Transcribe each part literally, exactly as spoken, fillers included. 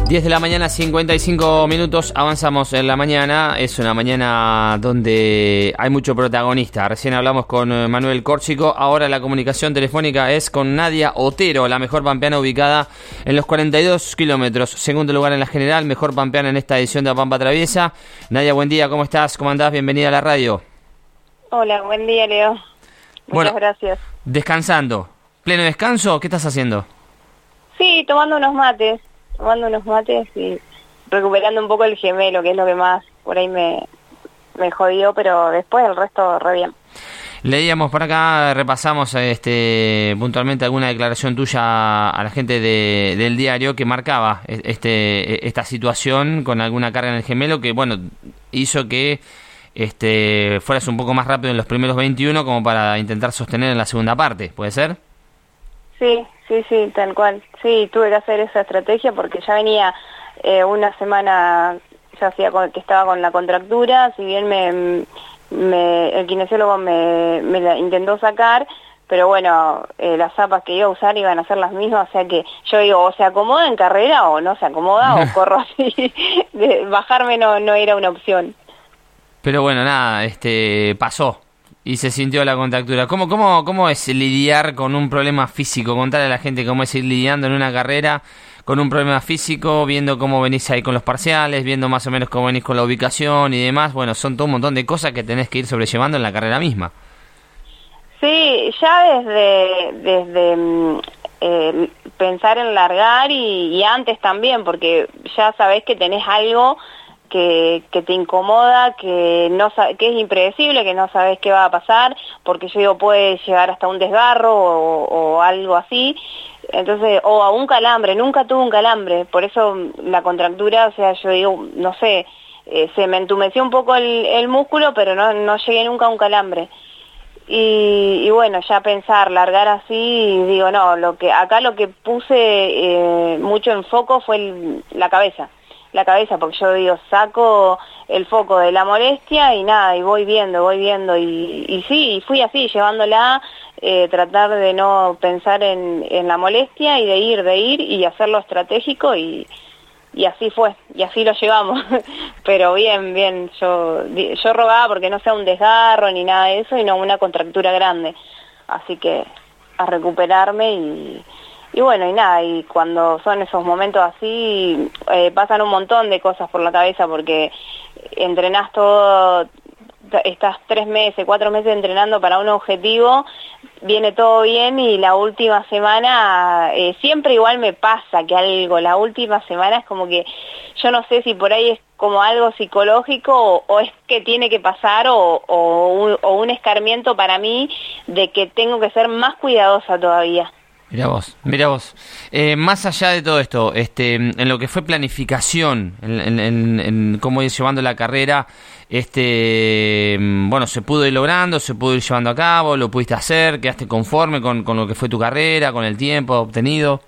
diez de la mañana, cincuenta y cinco minutos, avanzamos en la mañana. Es una mañana donde hay mucho protagonista. Recién hablamos con Manuel Córsico, ahora la comunicación telefónica es con Nadia Otero, la mejor pampeana ubicada en los cuarenta y dos kilómetros. Segundo lugar en la general, mejor pampeana en esta edición de La Pampa Traviesa. Nadia, buen día, ¿cómo estás? ¿Cómo andás? Bienvenida a la radio. Hola, buen día, Leo. Muchas bueno, gracias. Descansando. ¿Pleno descanso? ¿Qué estás haciendo? Sí, tomando unos mates. tomando unos mates y recuperando un poco el gemelo, que es lo que más por ahí me, me jodió, pero después el resto re bien. Leíamos por acá, repasamos este puntualmente alguna declaración tuya a la gente de, del diario que marcaba este esta situación con alguna carga en el gemelo que, bueno, hizo que este fueras un poco más rápido en los primeros veintiuno como para intentar sostener en la segunda parte, ¿puede ser? Sí, sí, sí, tal cual. Sí, tuve que hacer esa estrategia porque ya venía eh, una semana, ya hacía con, que estaba con la contractura, si bien me, me el kinesiólogo me, me la intentó sacar, pero bueno, eh, las zapas que iba a usar iban a ser las mismas, o sea que yo digo, o se acomoda en carrera o no se acomoda o corro así. De, bajarme no, no era una opción. Pero bueno, nada, este pasó. Y se sintió la contractura. ¿Cómo, cómo, ¿Cómo es lidiar con un problema físico? Contarle a la gente cómo es ir lidiando en una carrera con un problema físico, viendo cómo venís ahí con los parciales, viendo más o menos cómo venís con la ubicación y demás. Bueno, son todo un montón de cosas que tenés que ir sobrellevando en la carrera misma. Sí, ya desde, desde eh, pensar en largar y, y antes también, porque ya sabés que tenés algo Que, que te incomoda, que no que es impredecible, que no sabes qué va a pasar, porque yo digo, puede llegar hasta un desgarro o, o algo así, entonces, o a un calambre, nunca tuve un calambre, por eso la contractura, o sea, yo digo, no sé, eh, se me entumeció un poco el, el músculo, pero no, no llegué nunca a un calambre. Y, y bueno, ya pensar, largar así, digo, no, lo que acá lo que puse eh, mucho en foco fue el, la cabeza. la cabeza, porque yo digo, saco el foco de la molestia y nada, y voy viendo, voy viendo, y, y sí, y fui así, llevándola, eh, tratar de no pensar en, en la molestia y de ir, de ir y hacerlo estratégico y, y así fue, y así lo llevamos, pero bien, bien, yo, yo rogaba porque no sea un desgarro ni nada de eso, y no una contractura grande, así que a recuperarme y... Y bueno, y nada, y cuando son esos momentos así, eh, pasan un montón de cosas por la cabeza porque entrenás todo, estás tres meses, cuatro meses entrenando para un objetivo, viene todo bien y la última semana, eh, siempre igual me pasa que algo, la última semana es como que, yo no sé si por ahí es como algo psicológico o, o es que tiene que pasar o, o, un, o un escarmiento para mí de que tengo que ser más cuidadosa todavía. Mira vos, mira vos. Eh, más allá de todo esto, este, en lo que fue planificación, en, en, en, en cómo ir llevando la carrera, este, bueno, se pudo ir logrando, se pudo ir llevando a cabo, lo pudiste hacer, quedaste conforme con, con lo que fue tu carrera, con el tiempo obtenido.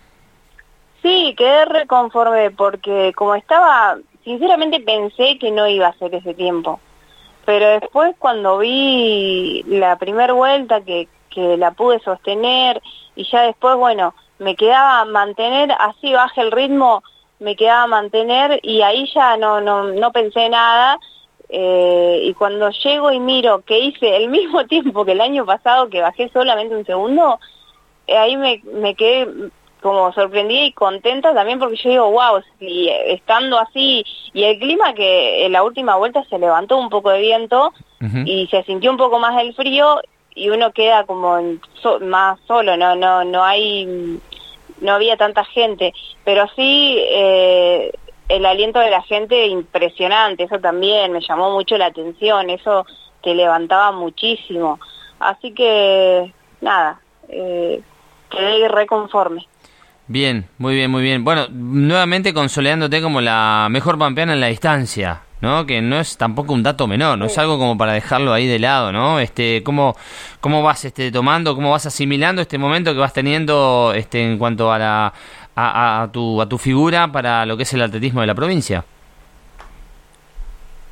Sí, quedé reconforme porque como estaba, sinceramente pensé que no iba a hacer ese tiempo, pero después cuando vi la primera vuelta que que la pude sostener y ya después, bueno, me quedaba mantener, así baje el ritmo, me quedaba mantener y ahí ya no no, no pensé nada eh, y cuando llego y miro que hice el mismo tiempo que el año pasado, que bajé solamente un segundo, eh, ahí me, me quedé como sorprendida y contenta también porque yo digo, wow, si estando así y el clima que en la última vuelta se levantó un poco de viento uh-huh. y se sintió un poco más el frío y uno queda como so, más solo, no no no hay, no había tanta gente, pero sí eh, el aliento de la gente impresionante, eso también me llamó mucho la atención, eso te levantaba muchísimo, así que nada, eh, quedé reconforme. Bien, muy bien, muy bien. Bueno, nuevamente consolidándote como la mejor pampeana en la distancia, ¿no? Que no es tampoco un dato menor, no sí. Es algo como para dejarlo ahí de lado, ¿no? Este, ¿cómo, cómo vas este tomando, cómo vas asimilando este momento que vas teniendo este en cuanto a la a, a tu a tu figura para lo que es el atletismo de la provincia?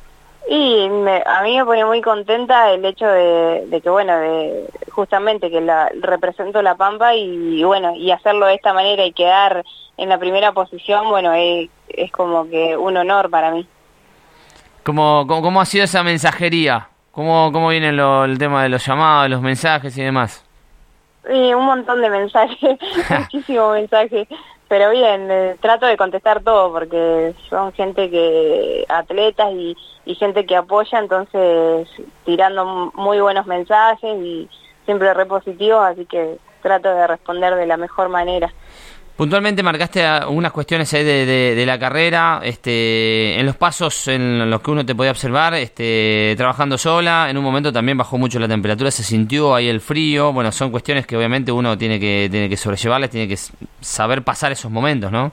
Y me, a mí me pone muy contenta el hecho de, de que, bueno, de justamente que la, represento La Pampa y, y, bueno, y hacerlo de esta manera y quedar en la primera posición, bueno, es, es como que un honor para mí. ¿Cómo, cómo, cómo ha sido esa mensajería? ¿Cómo, cómo viene lo, el tema de los llamados, los mensajes y demás? Y un montón de mensajes, muchísimos mensajes. Pero bien, eh, trato de contestar todo porque son gente que, atletas y, y gente que apoya, entonces tirando muy buenos mensajes y siempre re positivos, así que trato de responder de la mejor manera. Puntualmente marcaste algunas cuestiones ahí de, de, de la carrera, este, en los pasos en los que uno te podía observar, este, trabajando sola, en un momento también bajó mucho la temperatura, se sintió ahí el frío, bueno, son cuestiones que obviamente uno tiene que, tiene que sobrellevarlas, tiene que saber pasar esos momentos, ¿no?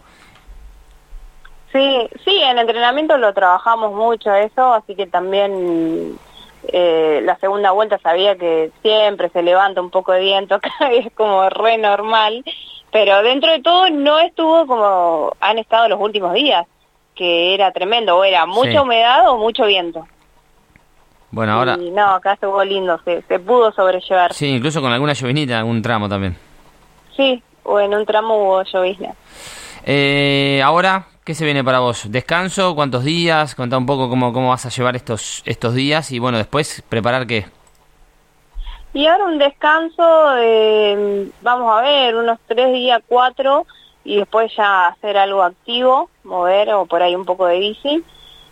Sí, sí, en entrenamiento lo trabajamos mucho eso, así que también eh, la segunda vuelta sabía que siempre se levanta un poco de viento acá y es como re normal. Pero dentro de todo no estuvo como han estado los últimos días, que era tremendo, o era mucha sí. humedad o mucho viento. Bueno, ahora... Y no, acá estuvo lindo, se, se pudo sobrellevar. Sí, incluso con alguna llovinita, algún tramo también. Sí, o en un tramo hubo llovizna. Eh, ahora, ¿qué se viene para vos? ¿Descanso? ¿Cuántos días? Contá un poco cómo, cómo vas a llevar estos, estos días y bueno, después preparar qué. Y ahora un descanso, eh, vamos a ver, unos tres días, cuatro, y después ya hacer algo activo, mover o por ahí un poco de bici.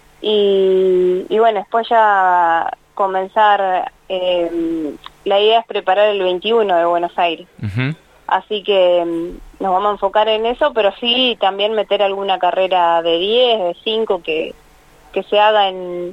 Y, y bueno, después ya comenzar, eh, la idea es preparar el veintiuno de Buenos Aires. Uh-huh. Así que um, nos vamos a enfocar en eso, pero sí también meter alguna carrera de diez, de cinco que, que se haga en...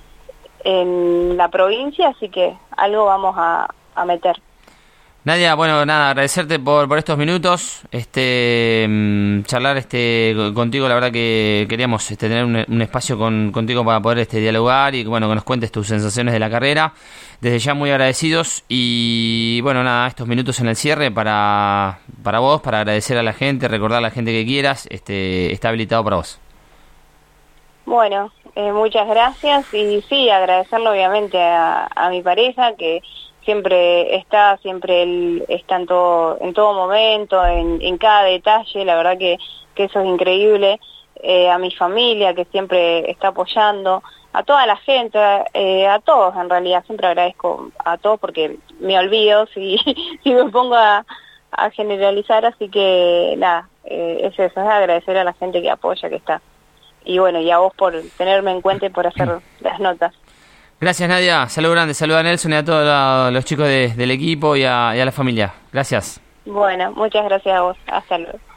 en la provincia, así que algo vamos a, a meter. Nadia, bueno, nada, agradecerte por, por estos minutos, este charlar este contigo, la verdad que queríamos este, tener un, un espacio con, contigo para poder este dialogar y bueno, que nos cuentes tus sensaciones de la carrera, desde ya muy agradecidos y bueno, nada, estos minutos en el cierre para, para vos, para agradecer a la gente, recordar a la gente que quieras, este está habilitado para vos. Bueno, eh, muchas gracias y sí, agradecerle obviamente a, a mi pareja que siempre está, siempre él está en todo, en todo momento, en, en cada detalle, la verdad que, que eso es increíble, eh, a mi familia que siempre está apoyando, a toda la gente, eh, a todos en realidad, siempre agradezco a todos porque me olvido si, si me pongo a, a generalizar, así que nada, eh, es eso, es agradecer a la gente que apoya, que está. Y bueno, y a vos por tenerme en cuenta y por hacer las notas. Gracias, Nadia. Saludos grandes. Saludos a Nelson y a todos la, los chicos de, del equipo y a, y a la familia. Gracias. Bueno, muchas gracias a vos. Hasta luego.